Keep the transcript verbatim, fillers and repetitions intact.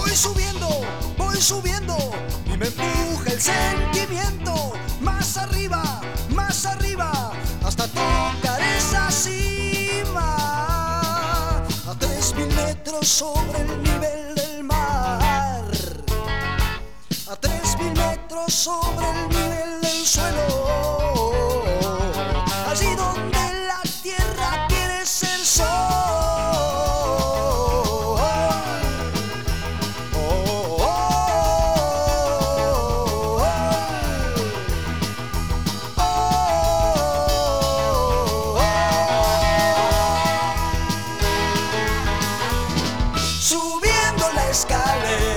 Voy subiendo, voy subiendo y me empuja el sentimiento. Más arriba, más arriba, hasta tocar esa cima. A tres mil metros sobre el nivel del mar. A tres mil metros sobre el nivel del suelo. Allí donde la tierra quiere ser sol. Subiendo la escalera.